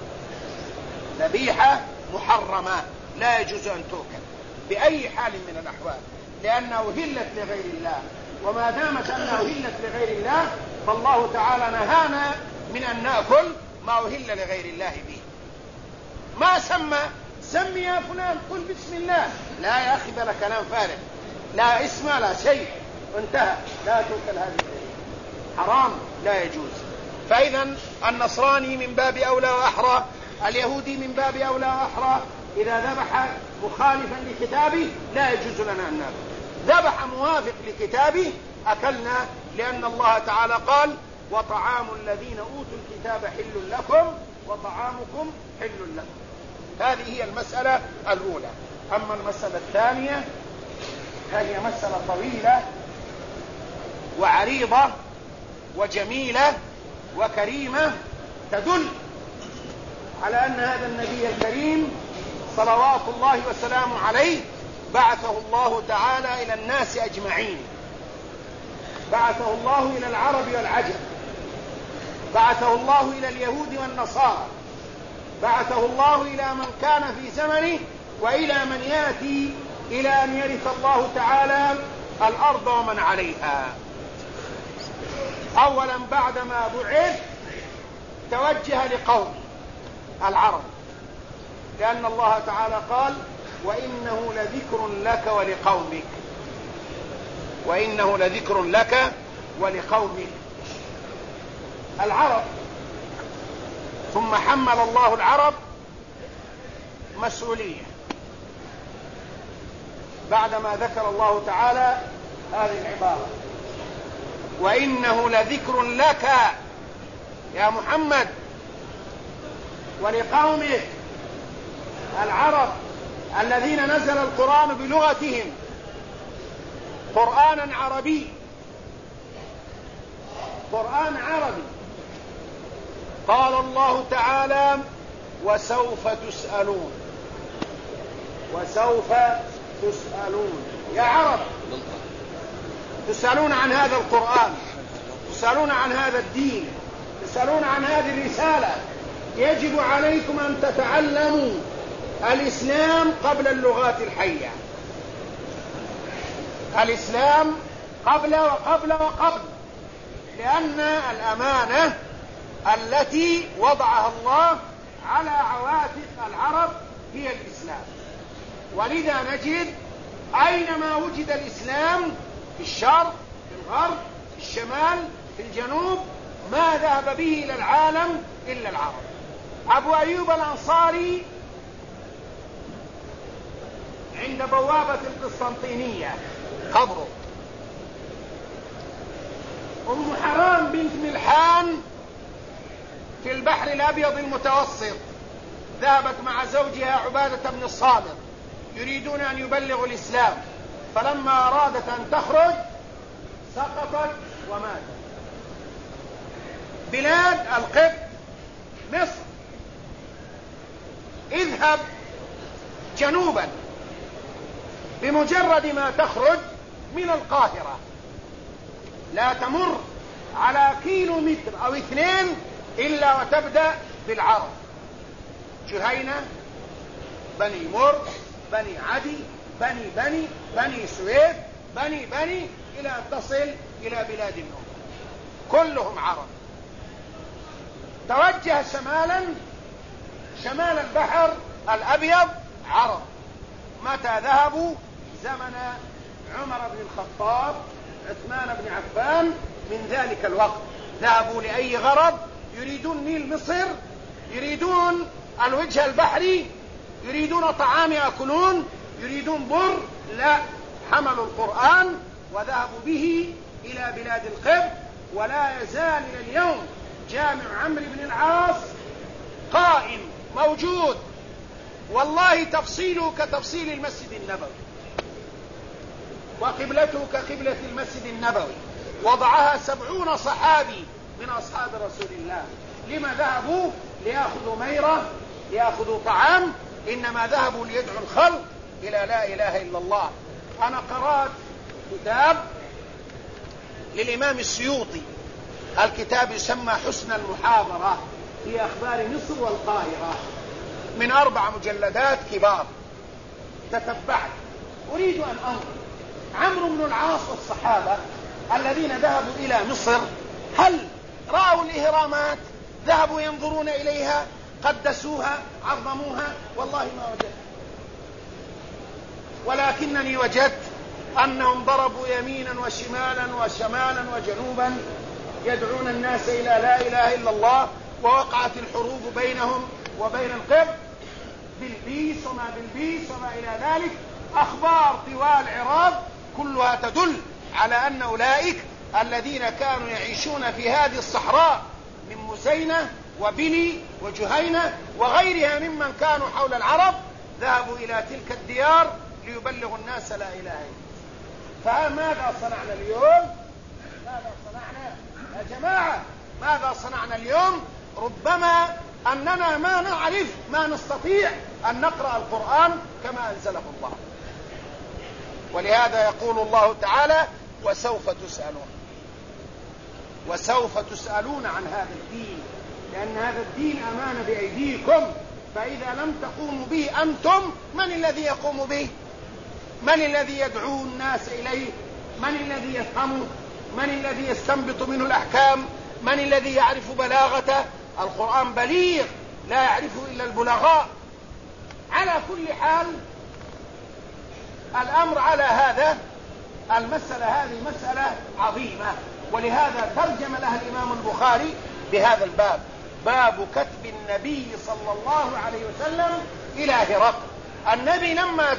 ذبيحة محرمة لا يجوز أن توكل بأي حال من الأحوال، لأنه هلت لغير الله، وما دامت أنها هلت لغير الله فالله تعالى نهانا من أن نأكل ما أهل لغير الله به. ما سمي يا فلان، قل بسم الله، لا يا أخي بلا كلام فارغ، لا اسم لا شيء، انتهى، لا توكل هذه حرام لا يجوز. فإذا النصراني من باب أولى وأحرى، اليهودي من باب أولى وأحرى، إذا ذبح مخالفا لكتابه لا يجوز لنا أن نأكل. ذبح موافق لكتابه أكلنا، لأن الله تعالى قال وطعام الذين أوتوا الكتاب حل لكم وطعامكم حل لكم. هذه هي المسألة الأولى. أما المسألة الثانية فهي مسألة طويلة وعريضة وجميلة وكريمة، تدل على أن هذا النبي الكريم صلوات الله وسلامه عليه بعثه الله تعالى إلى الناس أجمعين، بعثه الله إلى العرب والعجم، بعثه الله إلى اليهود والنصارى، بعثه الله إلى من كان في زمنه وإلى من يأتي إلى أن يرث الله تعالى الأرض ومن عليها. أولا بعدما بعث توجه لقوم العرب، لأن الله تعالى قال: وإنه لذكر لك ولقومك، وإنه لذكر لك ولقومك، العرب. ثم حمل الله العرب مسؤولية بعدما ذكر الله تعالى هذه العبارة: وإنه لذكر لك يا محمد ولقومك، العرب الذين نزل القرآن بلغتهم، قرآنا عربي، قرآن عربي. قال الله تعالى: وسوف تسألون، وسوف تسألون يا عرب، تسألون عن هذا القرآن، تسألون عن هذا الدين، تسألون عن هذه الرسالة. يجب عليكم أن تتعلموا الإسلام قبل اللغات الحية، الإسلام قبل وقبل وقبل، لأن الأمانة التي وضعها الله على عواتق العرب هي الإسلام. ولذا نجد أينما وجد الإسلام، في الشرق، في الغرب، في الشمال، في الجنوب، ما ذهب به إلى العالم إلا العرب. أبو أيوب الأنصاري عند بوابة القسطنطينية قبره، أم حرام بنت ملحان في البحر الأبيض المتوسط ذهبت مع زوجها عبادة بن الصامت يريدون أن يبلغوا الإسلام، فلما أرادت أن تخرج سقطت وماتت. بلاد القبط مصر، اذهب جنوبا، بمجرد ما تخرج من القاهرة لا تمر على كيلومتر أو 2 إلا وتبدأ بالعرب: جهينة، بني مر، بني عدي، بني سويد، بني إلى أن تصل إلى بلاد النوم، كلهم عرب. توجه شمالا، شمال البحر الأبيض عرب. متى ذهبوا؟ زمن عمر بن الخطاب، عثمان بن عفان، من ذلك الوقت ذهبوا لأي غرض؟ يريدون نيل مصر، يريدون الوجه البحري، يريدون طعام يأكلون، يريدون بر؟ لا، حملوا القرآن وذهبوا به إلى بلاد القبط. ولا يزال إلى اليوم جامع عمرو بن العاص قائم موجود، والله تفصيله كتفصيل المسجد النبوي، وقبلته كقبلة المسجد النبوي. وضعها 70 صحابي من أصحاب رسول الله. لما ذهبوا؟ ليأخذوا ميرة، ليأخذوا طعام، إنما ذهبوا ليدعوا الخلق إلى لا إله إلا الله. أنا قرأت كتاب للإمام السيوطي، الكتاب يسمى حسن المحاضرة في أخبار مصر والقاهرة، من 4 مجلدات كبار. تتبعت، أريد أن أنظر عمرو بن العاص والصحابة الذين ذهبوا إلى مصر، هل رأوا الإهرامات؟ ذهبوا ينظرون إليها؟ قدسوها؟ عظموها؟ والله ما وجدت، ولكنني وجدت أنهم ضربوا يمينا وشمالا وشمالا وجنوبا يدعون الناس إلى لا إله إلا الله. ووقعت الحروب بينهم وبين القبط بالبيس وما بالبيس وما إلى ذلك. أخبار طوال العراق كلها تدل على أن أولئك الذين كانوا يعيشون في هذه الصحراء من مسينة وبلي وجهينة وغيرها ممن كانوا حول العرب ذهبوا إلى تلك الديار ليبلغوا الناس لا إله إلا الله. فماذا صنعنا اليوم؟ ماذا صنعنا يا جماعة؟ ماذا صنعنا اليوم؟ ربما أننا ما نعرف، ما نستطيع أن نقرأ القرآن كما أنزله الله. ولهذا يقول الله تعالى: وسوف تسألون، وسوف تسألون عن هذا الدين، لأن هذا الدين أمانة بأيديكم، فإذا لم تقوموا به أنتم، من الذي يقوم به؟ من الذي يدعو الناس إليه؟ من الذي يفهمه؟ من الذي يستنبط منه الأحكام؟ من الذي يعرف بلاغته؟ القرآن بليغ لا يعرفه إلا البلغاء. على كل حال الأمر على هذا، المسألة هذه مسألة عظيمة، ولهذا ترجم لها الإمام البخاري بهذا الباب: باب كتب النبي صلى الله عليه وسلم إلى هرقل. النبي لما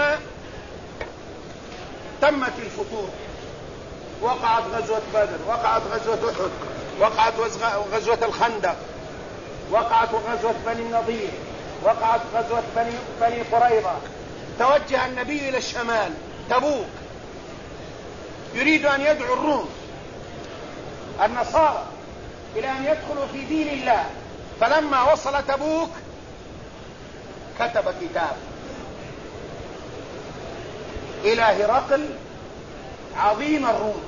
تمت الفتور، وقعت غزوة بدر، وقعت غزوة أحد، وقعت غزوة الخندق، وقعت غزوة بني النضير، وقعت غزوة بني قريظة، توجه النبي إلى الشمال تبوك، يريد أن يدعو الروم النصارى إلى أن يدخلوا في دين الله. فلما وصل تبوك كتب كتاب إلى هرقل عظيم الروم،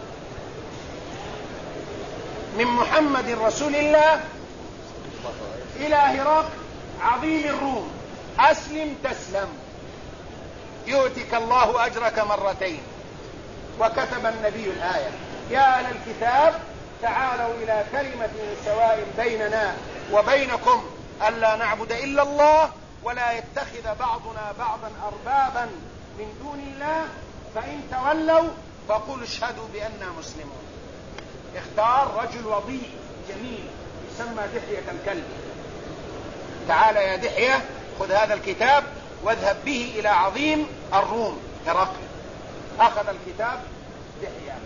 من محمد رسول الله إلى هرقل عظيم الروم: أسلم تسلم يؤتك الله أجرك مرتين. وكتب النبي الآية: يا أهل الكتاب تعالوا إلى كلمة سواء بيننا وبينكم ألا نعبد إلا الله ولا يتخذ بعضنا بعضا أربابا من دون الله فإن تولوا فقولوا اشهدوا بأننا مسلمون. اختار رجل وضيء جميل يسمى دحية الكلب: تعال يا دحية خذ هذا الكتاب واذهب به إلى عظيم الروم هرقل. أخذ الكتاب دحية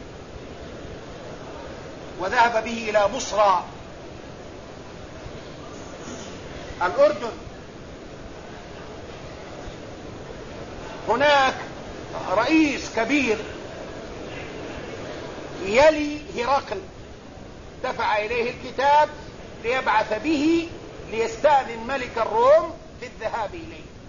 وذهب به إلى بصرى الأردن. هناك رئيس كبير يلي هرقل دفع إليه الكتاب ليبعث به ليستأذن ملك الروم في الذهاب إليه.